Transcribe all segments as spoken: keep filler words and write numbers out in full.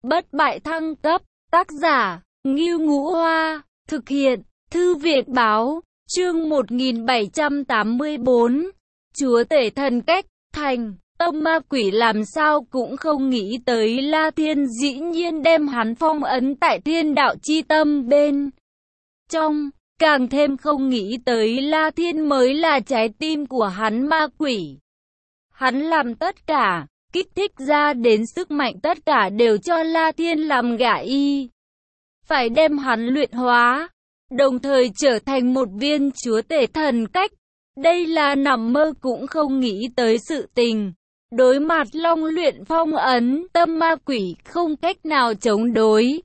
bất bại thăng cấp, tác giả, Ngưu Ngũ Hoa, thực hiện, Thư viện Báo, chương một nghìn bảy trăm tám mươi tư, Chúa Tể Thần Cách, thành, tâm ma quỷ làm sao cũng không nghĩ tới La Thiên dĩ nhiên đem hắn phong ấn tại thiên đạo chi tâm bên trong, càng thêm không nghĩ tới La Thiên mới là trái tim của hắn ma quỷ. Hắn làm tất cả, kích thích ra đến sức mạnh tất cả đều cho La Thiên làm gả y. Phải đem hắn luyện hóa, đồng thời trở thành một viên chúa tể thần cách. Đây là nằm mơ cũng không nghĩ tới sự tình. Đối mặt long luyện phong ấn, tâm ma quỷ không cách nào chống đối.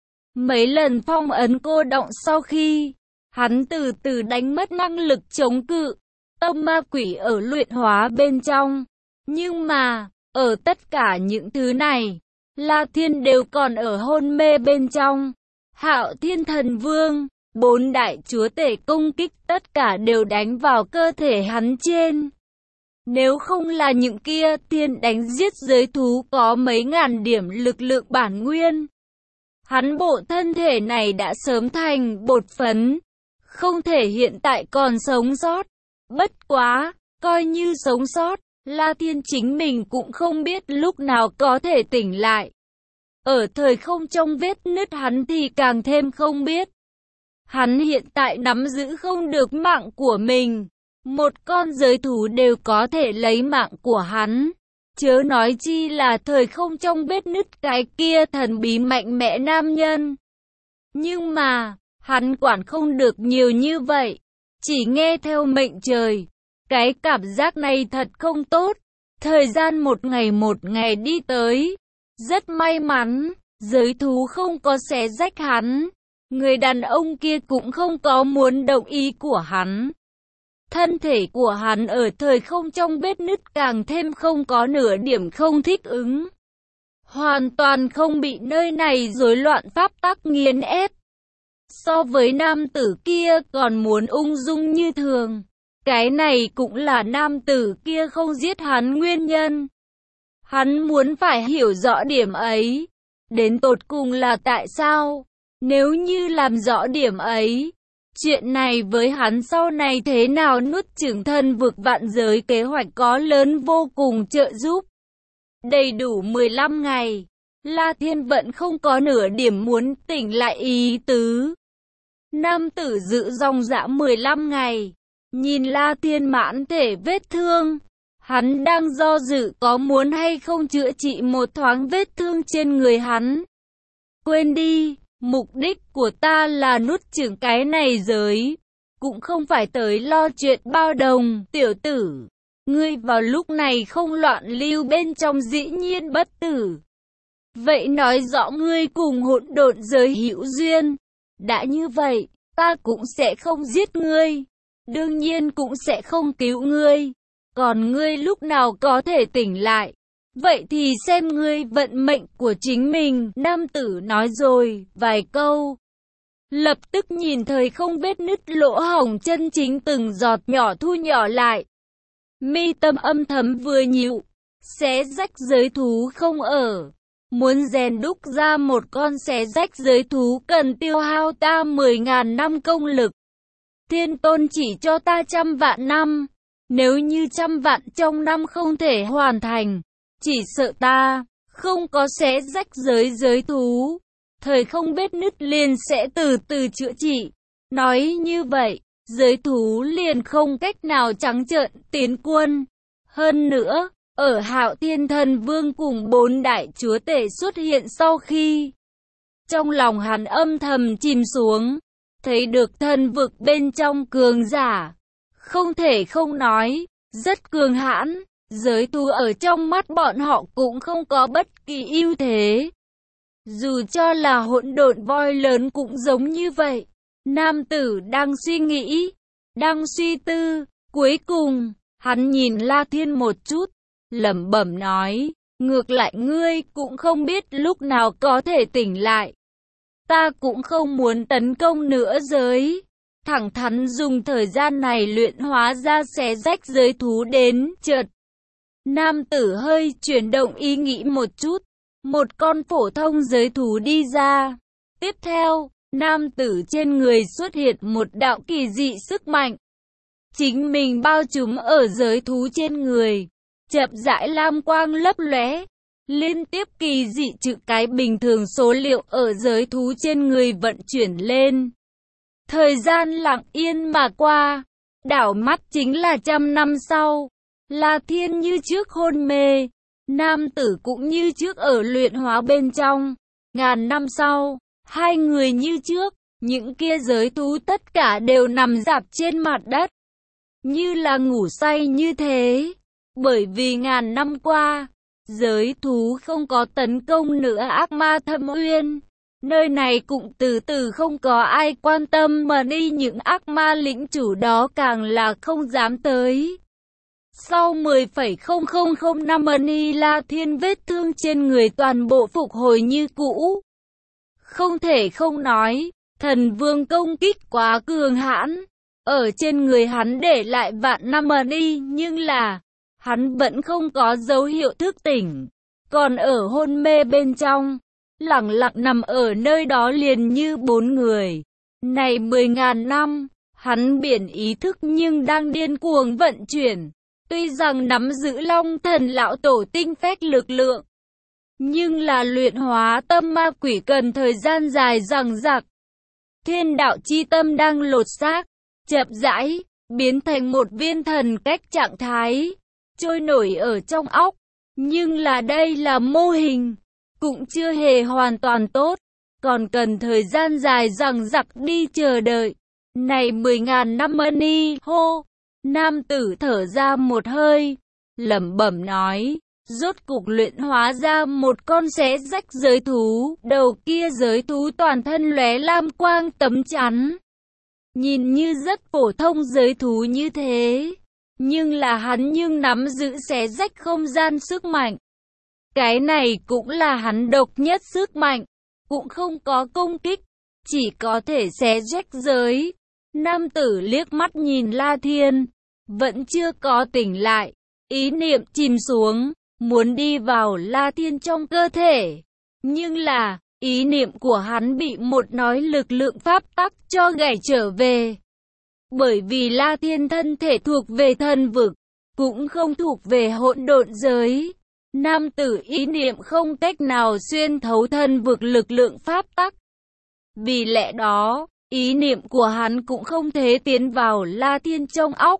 Mấy lần phong ấn cô động sau khi, hắn từ từ đánh mất năng lực chống cự. Tâm ma quỷ ở luyện hóa bên trong. Nhưng mà, ở tất cả những thứ này, La Thiên đều còn ở hôn mê bên trong. Hạo Thiên Thần Vương, bốn đại chúa tể công kích tất cả đều đánh vào cơ thể hắn trên. Nếu không là những kia tiên đánh giết giới thú có mấy ngàn điểm lực lượng bản nguyên, hắn bộ thân thể này đã sớm thành bột phấn, không thể hiện tại còn sống sót. Bất quá, coi như sống sót, La Thiên chính mình cũng không biết lúc nào có thể tỉnh lại. Ở thời không trong vết nứt hắn thì càng thêm không biết. Hắn hiện tại nắm giữ không được mạng của mình. Một con giới thú đều có thể lấy mạng của hắn. Chớ nói chi là thời không trong vết nứt cái kia thần bí mạnh mẽ nam nhân. Nhưng mà, hắn quản không được nhiều như vậy. Chỉ nghe theo mệnh trời. Cái cảm giác này thật không tốt. Thời gian một ngày một ngày đi tới. Rất may mắn, giới thú không có xé rách hắn. Người đàn ông kia cũng không có muốn đồng ý của hắn. Thân thể của hắn ở thời không trong vết nứt càng thêm không có nửa điểm không thích ứng. Hoàn toàn không bị nơi này rối loạn pháp tắc nghiền ép. So với nam tử kia còn muốn ung dung như thường. Cái này cũng là nam tử kia không giết hắn nguyên nhân. Hắn muốn phải hiểu rõ điểm ấy. Đến tột cùng là tại sao? Nếu như làm rõ điểm ấy, chuyện này với hắn sau này thế nào nuốt chửng thân vực vạn giới kế hoạch có lớn vô cùng trợ giúp. Đầy đủ mười lăm ngày, La Thiên vẫn không có nửa điểm muốn tỉnh lại ý tứ. Nam tử giữ dòng dã mười lăm ngày, nhìn La Thiên mãn thể vết thương. Hắn đang do dự có muốn hay không chữa trị một thoáng vết thương trên người hắn. Quên đi, mục đích của ta là nuốt chửng cái này giới, cũng không phải tới lo chuyện bao đồng, tiểu tử. Ngươi vào lúc này không loạn lưu bên trong dĩ nhiên bất tử. Vậy nói rõ ngươi cùng hỗn độn giới hữu duyên. Đã như vậy, ta cũng sẽ không giết ngươi, đương nhiên cũng sẽ không cứu ngươi. Còn ngươi lúc nào có thể tỉnh lại, vậy thì xem ngươi vận mệnh của chính mình. Nam tử nói rồi vài câu, lập tức nhìn thời không vết nứt lỗ hổng chân chính từng giọt nhỏ thu nhỏ lại. Mi tâm âm thầm vừa nhịu, xé rách giới thú không ở. Muốn rèn đúc ra một con xé rách giới thú cần tiêu hao ta mười ngàn năm công lực. Thiên tôn chỉ cho ta trăm vạn năm. Nếu như trăm vạn trong năm không thể hoàn thành, chỉ sợ ta không có xé rách giới giới thú, thời không vết nứt liền sẽ từ từ chữa trị. Nói như vậy, giới thú liền không cách nào trắng trợn tiến quân. Hơn nữa, ở Hạo Thiên Thần Vương cùng bốn đại chúa tể xuất hiện sau khi, trong lòng hắn âm thầm chìm xuống, thấy được thần vực bên trong cường giả. Không thể không nói, rất cường hãn, giới thú ở trong mắt bọn họ cũng không có bất kỳ ưu thế. Dù cho là hỗn độn voi lớn cũng giống như vậy. Nam tử đang suy nghĩ, đang suy tư, cuối cùng, hắn nhìn La Thiên một chút, lẩm bẩm nói, ngược lại ngươi cũng không biết lúc nào có thể tỉnh lại. Ta cũng không muốn tấn công nữa giới. Thẳng thắn dùng thời gian này luyện hóa ra xé rách giới thú đến chợt. Nam tử hơi chuyển động ý nghĩ một chút, một con phổ thông giới thú đi ra. Tiếp theo, nam tử trên người xuất hiện một đạo kỳ dị sức mạnh. Chính mình bao trùm ở giới thú trên người. Chậm rãi lam quang lấp lóe. Liên tiếp kỳ dị chữ cái bình thường số liệu ở giới thú trên người vận chuyển lên. Thời gian lặng yên mà qua. Đảo mắt chính là trăm năm sau. La Thiên như trước hôn mê. Nam tử cũng như trước ở luyện hóa bên trong. Ngàn năm sau, hai người như trước, những kia giới thú tất cả đều nằm rạp trên mặt đất. Như là ngủ say như thế. Bởi vì ngàn năm qua, giới thú không có tấn công nữa ác ma thâm uyên. Nơi này cũng từ từ không có ai quan tâm mà đi, những ác ma lĩnh chủ đó càng là không dám tới. Sau mười phẩy không không không năm Ni La Thiên vết thương trên người toàn bộ phục hồi như cũ. Không thể không nói, thần vương công kích quá cường hãn. Ở trên người hắn để lại vạn năm Ni, nhưng là hắn vẫn không có dấu hiệu thức tỉnh. Còn ở hôn mê bên trong, lặng lặng nằm ở nơi đó liền như bốn người. Này mười ngàn năm, hắn biển ý thức nhưng đang điên cuồng vận chuyển. Tuy rằng nắm giữ Long Thần Lão Tổ tinh phách lực lượng, nhưng là luyện hóa tâm ma quỷ cần thời gian dài dằng dặc. Thiên đạo chi tâm đang lột xác, chậm rãi, biến thành một viên thần cách trạng thái, trôi nổi ở trong óc. Nhưng là đây là mô hình, cũng chưa hề hoàn toàn tốt, còn cần thời gian dài dằng dặc đi chờ đợi. Này mười ngàn năm Ni hô! Nam tử thở ra một hơi, lẩm bẩm nói, rốt cục luyện hóa ra một con xé rách giới thú, đầu kia giới thú toàn thân lóe lam quang tấm chắn. Nhìn như rất phổ thông giới thú như thế, nhưng là hắn nhưng nắm giữ xé rách không gian sức mạnh. Cái này cũng là hắn độc nhất sức mạnh, cũng không có công kích, chỉ có thể xé rách giới. Nam tử liếc mắt nhìn La Thiên, vẫn chưa có tỉnh lại, ý niệm chìm xuống, muốn đi vào La Thiên trong cơ thể. Nhưng là, ý niệm của hắn bị một nói lực lượng pháp tắc cho gảy trở về. Bởi vì La Thiên thân thể thuộc về thần vực, cũng không thuộc về hỗn độn giới. Nam tử ý niệm không cách nào xuyên thấu thần vực lực lượng pháp tắc. Vì lẽ đó, ý niệm của hắn cũng không thể tiến vào La Thiên trong óc.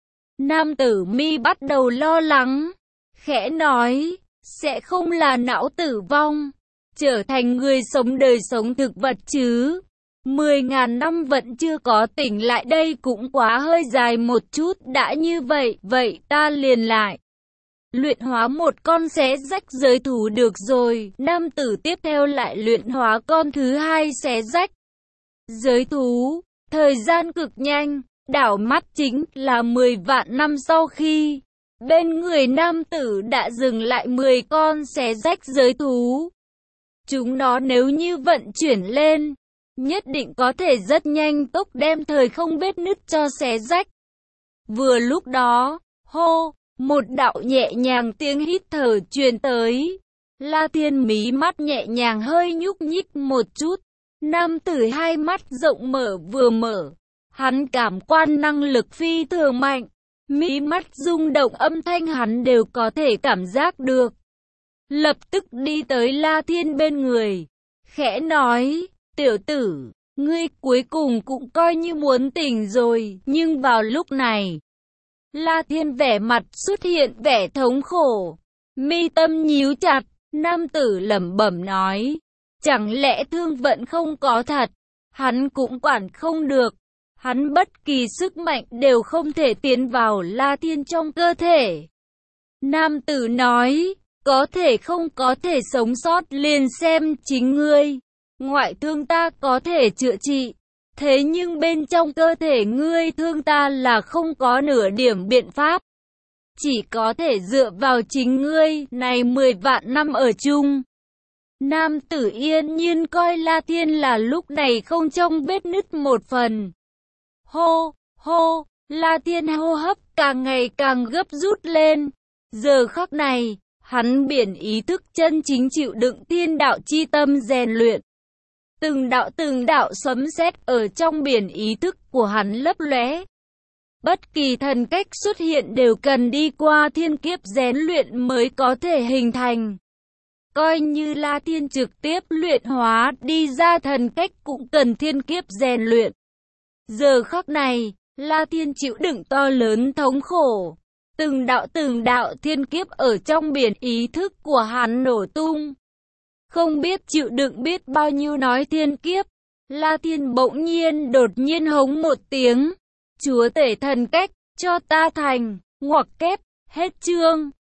Nam tử mi bắt đầu lo lắng, khẽ nói, sẽ không là não tử vong, trở thành người sống đời sống thực vật chứ. Mười ngàn năm vẫn chưa có tỉnh lại, đây cũng quá hơi dài một chút. Đã như vậy, vậy ta liền lại luyện hóa một con xé rách giới thú được rồi. Nam tử tiếp theo lại luyện hóa con thứ hai xé rách giới thú. Thời gian cực nhanh, đảo mắt chính là mười vạn năm sau khi bên người nam tử đã dừng lại mười con xé rách giới thú. Chúng nó nếu như vận chuyển lên, nhất định có thể rất nhanh tốc đem thời không vết nứt cho xé rách. Vừa lúc đó, hô, một đạo nhẹ nhàng tiếng hít thở truyền tới. La Thiên mí mắt nhẹ nhàng hơi nhúc nhích một chút. Nam tử hai mắt rộng mở vừa mở. Hắn cảm quan năng lực phi thường mạnh. Mí mắt rung động âm thanh hắn đều có thể cảm giác được. Lập tức đi tới La Thiên bên người. Khẽ nói, tiểu tử, ngươi cuối cùng cũng coi như muốn tỉnh rồi. Nhưng vào lúc này, La Thiên vẻ mặt xuất hiện vẻ thống khổ. Mi tâm nhíu chặt, nam tử lẩm bẩm nói. Chẳng lẽ thương vận không có thật? Hắn cũng quản không được. Hắn bất kỳ sức mạnh đều không thể tiến vào La Thiên trong cơ thể. Nam tử nói, có thể không có thể sống sót liền xem chính ngươi. Ngoại thương ta có thể chữa trị. Thế nhưng bên trong cơ thể ngươi thương ta là không có nửa điểm biện pháp. Chỉ có thể dựa vào chính ngươi, này mười vạn năm ở chung. Nam tử yên nhiên coi La Thiên là lúc này không trong vết nứt một phần. Hô, hô, La Thiên hô hấp càng ngày càng gấp rút lên. Giờ khắc này, Hắn biển ý thức chân chính chịu đựng thiên đạo chi tâm rèn luyện. Từng đạo từng đạo sấm sét ở trong biển ý thức của hắn lấp lóe. Bất kỳ thần cách xuất hiện đều cần đi qua thiên kiếp rèn luyện mới có thể hình thành. Coi như La Thiên trực tiếp luyện hóa đi ra thần cách cũng cần thiên kiếp rèn luyện. Giờ khắc này, La Thiên chịu đựng to lớn thống khổ. Từng đạo từng đạo thiên kiếp ở trong biển ý thức của hắn nổ tung. Không biết chịu đựng biết bao nhiêu nói thiên kiếp. La Thiên bỗng nhiên đột nhiên hống một tiếng. Chúa tể thần cách, cho ta thành, ngoặc kép, hết chương.